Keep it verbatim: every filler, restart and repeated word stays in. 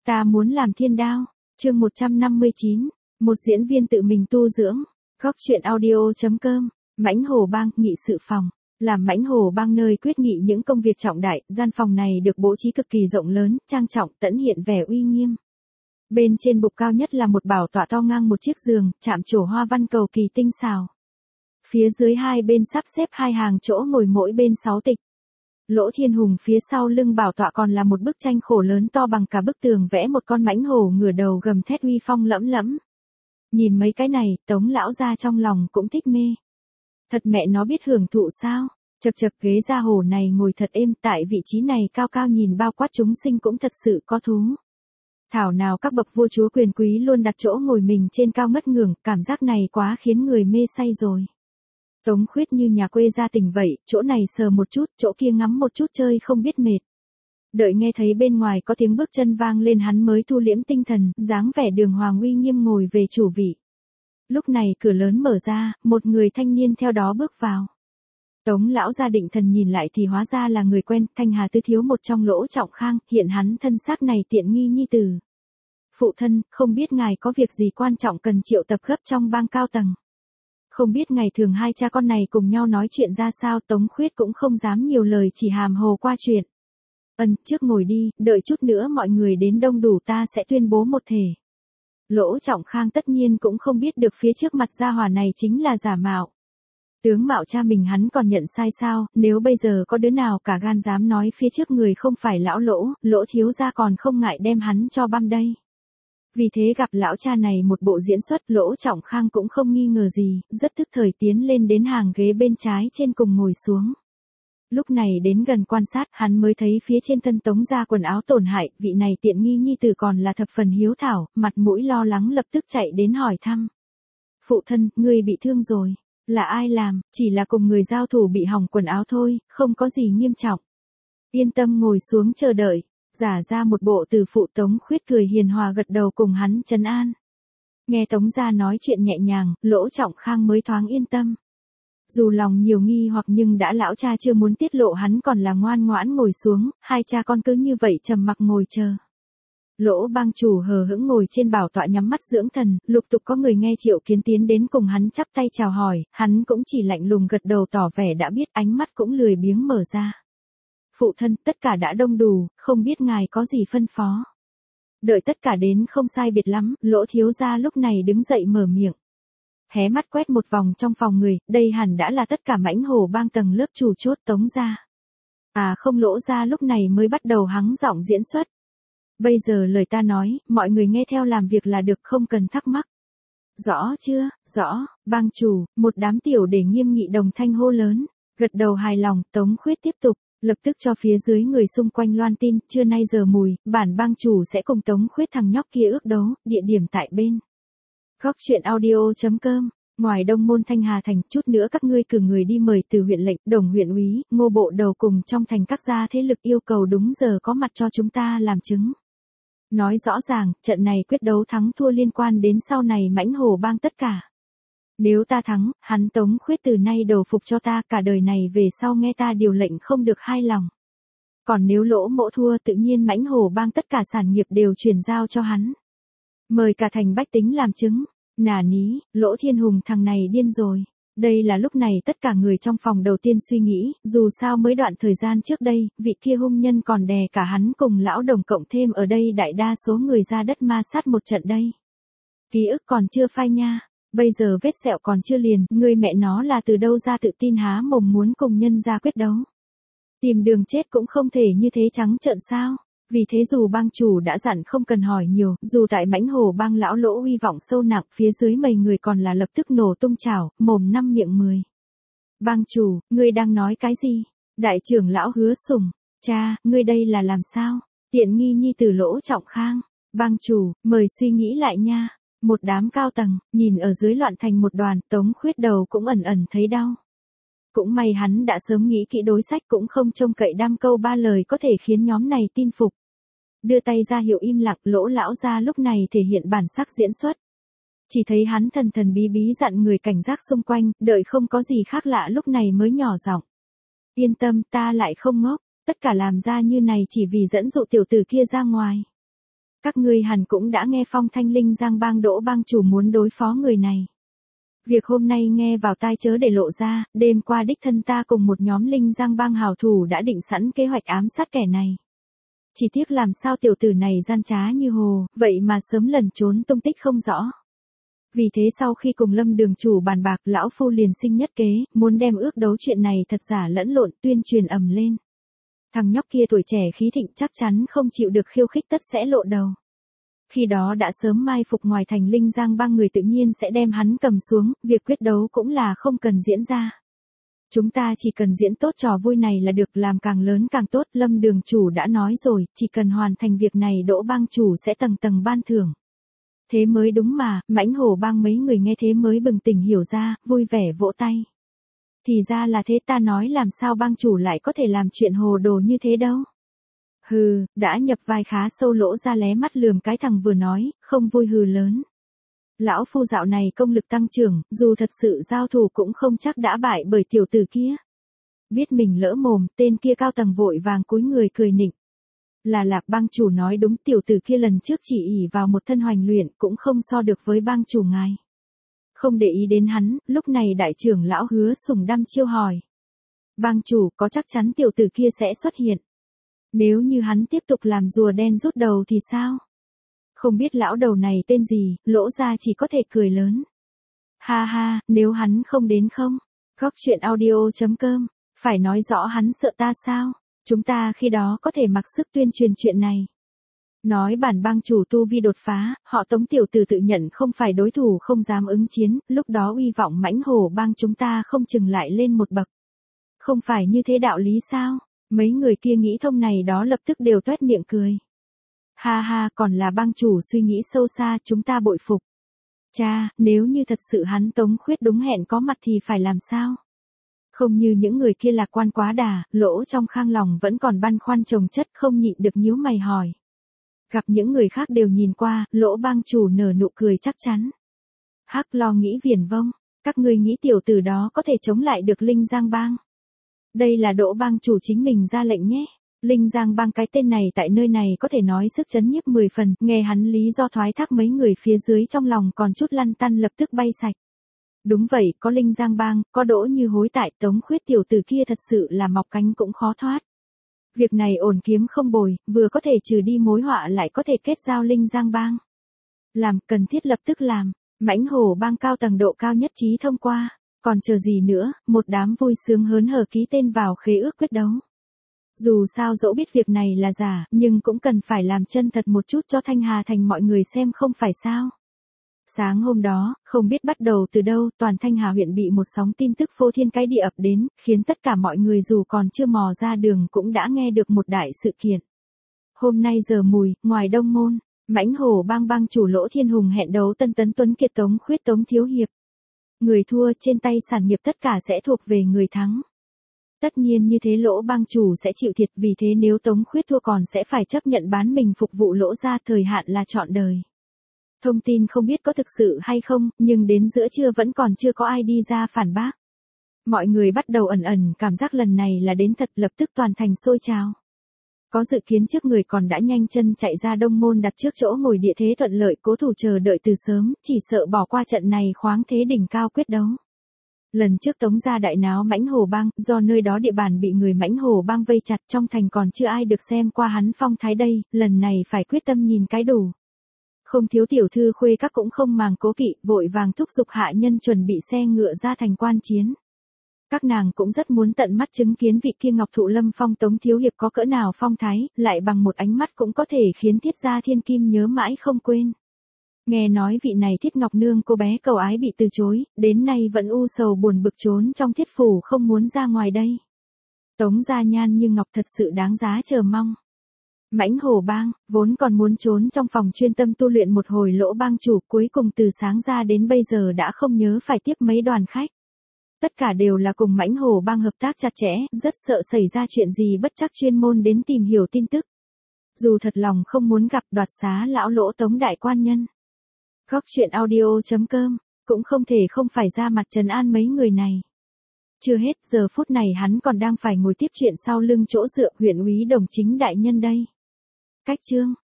Ta muốn làm thiên đao. Chương một trăm năm mươi chín. Một diễn viên tự mình tu dưỡng. Góc truyện audio.com. Mãnh Hổ Bang nghị sự phòng. Làm Mãnh Hổ Bang nơi quyết nghị những công việc trọng đại, gian phòng này được bố trí cực kỳ rộng lớn, trang trọng, tẫn hiện vẻ uy nghiêm. Bên trên bục cao nhất là một bảo tọa to ngang một chiếc giường, chạm trổ hoa văn cầu kỳ tinh xảo. Phía dưới hai bên sắp xếp hai hàng chỗ ngồi mỗi bên sáu tịch. Lỗ Thiên Hùng phía sau lưng bảo tọa còn là một bức tranh khổ lớn to bằng cả bức tường vẽ một con mãnh hổ ngửa đầu gầm thét uy phong lẫm lẫm. Nhìn mấy cái này, Tống lão gia trong lòng cũng thích mê. Thật mẹ nó biết hưởng thụ sao? Chật chật ghế da hổ này ngồi thật êm, tại vị trí này cao cao nhìn bao quát chúng sinh cũng thật sự có thú. Thảo nào các bậc vua chúa quyền quý luôn đặt chỗ ngồi mình trên cao ngất ngưởng, cảm giác này quá khiến người mê say rồi. Tống Khuyết như nhà quê gia tình vậy, chỗ này sờ một chút, chỗ kia ngắm một chút chơi không biết mệt. Đợi nghe thấy bên ngoài có tiếng bước chân vang lên hắn mới thu liễm tinh thần, dáng vẻ đường hoàng uy nghiêm ngồi về chủ vị. Lúc này cửa lớn mở ra, một người thanh niên theo đó bước vào. Tống lão gia định thần nhìn lại thì hóa ra là người quen, Thanh Hà tứ thiếu một trong Lỗ Trọng Khang, hiện hắn thân xác này tiện nghi nhi tử. Phụ thân, không biết ngài có việc gì quan trọng cần triệu tập gấp trong bang cao tầng. Không biết ngày thường hai cha con này cùng nhau nói chuyện ra sao, Tống Khuyết cũng không dám nhiều lời chỉ hàm hồ qua chuyện. Ân, trước ngồi đi, đợi chút nữa mọi người đến đông đủ ta sẽ tuyên bố một thể. Lỗ Trọng Khang tất nhiên cũng không biết được phía trước mặt gia hỏa này chính là giả mạo. Tướng mạo cha mình hắn còn nhận sai sao, nếu bây giờ có đứa nào cả gan dám nói phía trước người không phải lão Lỗ, Lỗ thiếu gia còn không ngại đem hắn cho băm đây. Vì thế gặp lão cha này một bộ diễn xuất, Lỗ Trọng Khang cũng không nghi ngờ gì, rất tức thời tiến lên đến hàng ghế bên trái trên cùng ngồi xuống. Lúc này đến gần quan sát, hắn mới thấy phía trên thân Tống gia quần áo tổn hại, vị này tiện nghi nhi tử còn là thập phần hiếu thảo, mặt mũi lo lắng lập tức chạy đến hỏi thăm. Phụ thân, ngươi bị thương rồi. Là ai làm, chỉ là cùng người giao thủ bị hỏng quần áo thôi, không có gì nghiêm trọng. Yên tâm ngồi xuống chờ đợi. Giả ra một bộ từ phụ Tống Khuyết cười hiền hòa gật đầu cùng hắn trấn an. Nghe Tống gia nói chuyện nhẹ nhàng, Lỗ Trọng Khang mới thoáng yên tâm. Dù lòng nhiều nghi hoặc nhưng đã lão cha chưa muốn tiết lộ hắn còn là ngoan ngoãn ngồi xuống, hai cha con cứ như vậy trầm mặc ngồi chờ. Lỗ bang chủ hờ hững ngồi trên bảo tọa nhắm mắt dưỡng thần, lục tục có người nghe Triệu Kiến tiến đến cùng hắn chắp tay chào hỏi, hắn cũng chỉ lạnh lùng gật đầu tỏ vẻ đã biết, ánh mắt cũng lười biếng mở ra. Phụ thân, tất cả đã đông đủ, không biết ngài có gì phân phó. Đợi tất cả đến không sai biệt lắm, Lỗ thiếu gia lúc này đứng dậy mở miệng. Hé mắt quét một vòng trong phòng người, đây hẳn đã là tất cả Mãnh Hổ Bang tầng lớp chủ chốt Tống gia. À không, Lỗ gia lúc này mới bắt đầu hắng giọng diễn xuất. Bây giờ lời ta nói, mọi người nghe theo làm việc là được, không cần thắc mắc. Rõ chưa, rõ, bang chủ, một đám tiểu để nghiêm nghị đồng thanh hô lớn, gật đầu hài lòng, Tống Khuyết tiếp tục. Lập tức cho phía dưới người xung quanh loan tin, trưa nay giờ mùi, bản bang chủ sẽ cùng Tống Khuyết thằng nhóc kia ước đấu, địa điểm tại bên. Góc truyện audio.com, ngoài Đông Môn Thanh Hà thành, chút nữa các ngươi cử người đi mời từ huyện lệnh, đồng huyện úy, ngô bộ đầu cùng trong thành các gia thế lực yêu cầu đúng giờ có mặt cho chúng ta làm chứng. Nói rõ ràng, trận này quyết đấu thắng thua liên quan đến sau này Mãnh Hổ Bang tất cả. Nếu ta thắng, hắn Tống Khuyết từ nay đầu phục cho ta, cả đời này về sau nghe ta điều lệnh không được hai lòng. Còn nếu Lỗ mỗ thua, tự nhiên Mãnh Hổ Bang tất cả sản nghiệp đều chuyển giao cho hắn. Mời cả thành bách tính làm chứng. Nà ní, Lỗ Thiên Hùng thằng này điên rồi. Đây là lúc này tất cả người trong phòng đầu tiên suy nghĩ, dù sao mới đoạn thời gian trước đây, vị kia hung nhân còn đè cả hắn cùng lão đồng cộng thêm ở đây đại đa số người ra đất ma sát một trận đây. Ký ức còn chưa phai nha. Bây giờ vết sẹo còn chưa liền, người mẹ nó là từ đâu ra tự tin há mồm muốn cùng nhân ra quyết đấu. Tìm đường chết cũng không thể như thế trắng trợn sao. Vì thế dù bang chủ đã dặn không cần hỏi nhiều, dù tại Mãnh Hổ Bang lão Lỗ uy vọng sâu nặng, phía dưới mấy người còn là lập tức nổ tung chảo, mồm năm miệng mười. Bang chủ, ngươi đang nói cái gì? Đại trưởng lão Hứa Sùng, cha, ngươi đây là làm sao? Tiện nghi nhi tử Lỗ Trọng Khang. Bang chủ, mời suy nghĩ lại nha. Một đám cao tầng, nhìn ở dưới loạn thành một đoàn, Tống Khuyết đầu cũng ẩn ẩn thấy đau. Cũng may hắn đã sớm nghĩ kỹ đối sách, cũng không trông cậy đam câu ba lời có thể khiến nhóm này tin phục. Đưa tay ra hiệu im lặng, Lỗ lão gia lúc này thể hiện bản sắc diễn xuất. Chỉ thấy hắn thần thần bí bí dặn người cảnh giác xung quanh, đợi không có gì khác lạ lúc này mới nhỏ giọng. Yên tâm, ta lại không ngốc, tất cả làm ra như này chỉ vì dẫn dụ tiểu tử kia ra ngoài. Các ngươi hẳn cũng đã nghe phong thanh Linh Giang bang Đỗ bang chủ muốn đối phó người này. Việc hôm nay nghe vào tai chớ để lộ ra, đêm qua đích thân ta cùng một nhóm Linh Giang bang hào thủ đã định sẵn kế hoạch ám sát kẻ này. Chỉ tiếc làm sao tiểu tử này gian trá như hồ, vậy mà sớm lẩn trốn tung tích không rõ. Vì thế sau khi cùng Lâm đường chủ bàn bạc, lão phu liền sinh nhất kế, muốn đem ước đấu chuyện này thật giả lẫn lộn tuyên truyền ầm lên. Thằng nhóc kia tuổi trẻ khí thịnh chắc chắn không chịu được khiêu khích tất sẽ lộ đầu. Khi đó đã sớm mai phục ngoài thành Linh Giang bang người tự nhiên sẽ đem hắn cầm xuống, việc quyết đấu cũng là không cần diễn ra. Chúng ta chỉ cần diễn tốt trò vui này là được, làm càng lớn càng tốt. Lâm đường chủ đã nói rồi, chỉ cần hoàn thành việc này Đỗ bang chủ sẽ tầng tầng ban thưởng. Thế mới đúng mà, Mãnh Hổ bang mấy người nghe thế mới bừng tỉnh hiểu ra, vui vẻ vỗ tay. Thì ra là thế, ta nói làm sao bang chủ lại có thể làm chuyện hồ đồ như thế đâu. Hừ, đã nhập vai khá sâu. Lỗ ra lé mắt lườm cái thằng vừa nói, không vui hừ lớn. Lão phu dạo này công lực tăng trưởng, dù thật sự giao thủ cũng không chắc đã bại bởi tiểu tử kia. Biết mình lỡ mồm, tên kia cao tầng vội vàng cúi người cười nịnh. Là Lạp bang chủ nói đúng, tiểu tử kia lần trước chỉ ỷ vào một thân hoành luyện cũng không so được với bang chủ ngài. Không để ý đến hắn, lúc này đại trưởng lão Hứa Sùng đăm chiêu hỏi. Bang chủ có chắc chắn tiểu tử kia sẽ xuất hiện? Nếu như hắn tiếp tục làm rùa đen rút đầu thì sao? Không biết lão đầu này tên gì, Lỗ ra chỉ có thể cười lớn. Ha ha, nếu hắn không đến không? Góc chuyện audio chấm com, phải nói rõ hắn sợ ta sao? Chúng ta khi đó có thể mặc sức tuyên truyền chuyện này. Nói bản bang chủ tu vi đột phá, họ Tống tiểu tử tự nhận không phải đối thủ không dám ứng chiến, lúc đó uy vọng Mãnh Hổ bang chúng ta không chừng lại lên một bậc. Không phải như thế đạo lý sao? Mấy người kia nghĩ thông này đó lập tức đều toét miệng cười. Ha ha, còn là bang chủ suy nghĩ sâu xa, chúng ta bội phục. Cha, nếu như thật sự hắn Tống Khuyết đúng hẹn có mặt thì phải làm sao? Không như những người kia lạc quan quá đà, Lỗ trong khang lòng vẫn còn băn khoăn chồng chất, không nhịn được nhíu mày hỏi. Gặp những người khác đều nhìn qua, Lỗ bang chủ nở nụ cười chắc chắn. Hắc lo nghĩ viển vông, các ngươi nghĩ tiểu tử đó có thể chống lại được Linh Giang bang? Đây là Đỗ bang chủ chính mình ra lệnh nhé. Linh Giang bang cái tên này tại nơi này có thể nói sức chấn nhiếp mười phần, nghe hắn lý do thoái thác mấy người phía dưới trong lòng còn chút lăn tăn lập tức bay sạch. Đúng vậy, có Linh Giang bang, có Đỗ Như Hối tại, Tống Khuyết tiểu tử kia thật sự là mọc cánh cũng khó thoát. Việc này ổn kiếm không bồi, vừa có thể trừ đi mối họa lại có thể kết giao Linh Giang bang. Làm, cần thiết lập tức làm. Mãnh Hổ bang cao tầng độ cao nhất trí thông qua. Còn chờ gì nữa, một đám vui sướng hớn hở ký tên vào khế ước quyết đấu. Dù sao dẫu biết việc này là giả, nhưng cũng cần phải làm chân thật một chút cho Thanh Hà Thành mọi người xem không phải sao. Sáng hôm đó, không biết bắt đầu từ đâu, toàn Thanh Hà huyện bị một sóng tin tức phô thiên cái địa ập đến, khiến tất cả mọi người dù còn chưa mò ra đường cũng đã nghe được một đại sự kiện. Hôm nay giờ mùi, ngoài Đông Môn, Mãnh Hổ bang bang chủ Lỗ Thiên Hùng hẹn đấu Tân Tấn Tuấn Kiệt Tống Khuyết Tống Thiếu Hiệp. Người thua trên tay sản nghiệp tất cả sẽ thuộc về người thắng. Tất nhiên như thế Lỗ bang chủ sẽ chịu thiệt, vì thế nếu Tống Khuyết thua còn sẽ phải chấp nhận bán mình phục vụ Lỗ ra, thời hạn là trọn đời. Thông tin không biết có thực sự hay không, nhưng đến giữa trưa vẫn còn chưa có ai đi ra phản bác. Mọi người bắt đầu ẩn ẩn cảm giác lần này là đến thật, lập tức toàn thành sôi trào. Có dự kiến trước người còn đã nhanh chân chạy ra Đông Môn đặt trước chỗ ngồi địa thế thuận lợi, cố thủ chờ đợi từ sớm, chỉ sợ bỏ qua trận này khoáng thế đỉnh cao quyết đấu. Lần trước Tống gia đại náo Mãnh Hổ bang, do nơi đó địa bàn bị người Mãnh Hổ bang vây chặt, trong thành còn chưa ai được xem qua hắn phong thái đây, lần này phải quyết tâm nhìn cái đủ. Không thiếu tiểu thư khuê các cũng không màng cố kỵ, vội vàng thúc giục hạ nhân chuẩn bị xe ngựa ra thành quan chiến. Các nàng cũng rất muốn tận mắt chứng kiến vị kia Ngọc Thụ Lâm Phong Tống Thiếu Hiệp có cỡ nào phong thái, lại bằng một ánh mắt cũng có thể khiến Thiết Gia Thiên Kim nhớ mãi không quên. Nghe nói vị này Thiết Ngọc Nương cô bé cầu ái bị từ chối, đến nay vẫn u sầu buồn bực trốn trong thiết phủ không muốn ra ngoài đây. Tống gia nhan như ngọc thật sự đáng giá chờ mong. Mãnh Hổ bang, vốn còn muốn trốn trong phòng chuyên tâm tu luyện một hồi Lỗ bang chủ, cuối cùng từ sáng ra đến bây giờ đã không nhớ phải tiếp mấy đoàn khách. Tất cả đều là cùng Mãnh Hổ bang hợp tác chặt chẽ, rất sợ xảy ra chuyện gì bất trắc chuyên môn đến tìm hiểu tin tức. Dù thật lòng không muốn gặp đoạt xá lão Lỗ Tống đại quan nhân. Góc chuyện audio chấm com, cũng không thể không phải ra mặt trấn an mấy người này. Chưa hết, giờ phút này hắn còn đang phải ngồi tiếp chuyện sau lưng chỗ dựa huyện úy Đồng Chính đại nhân đây. Cách chương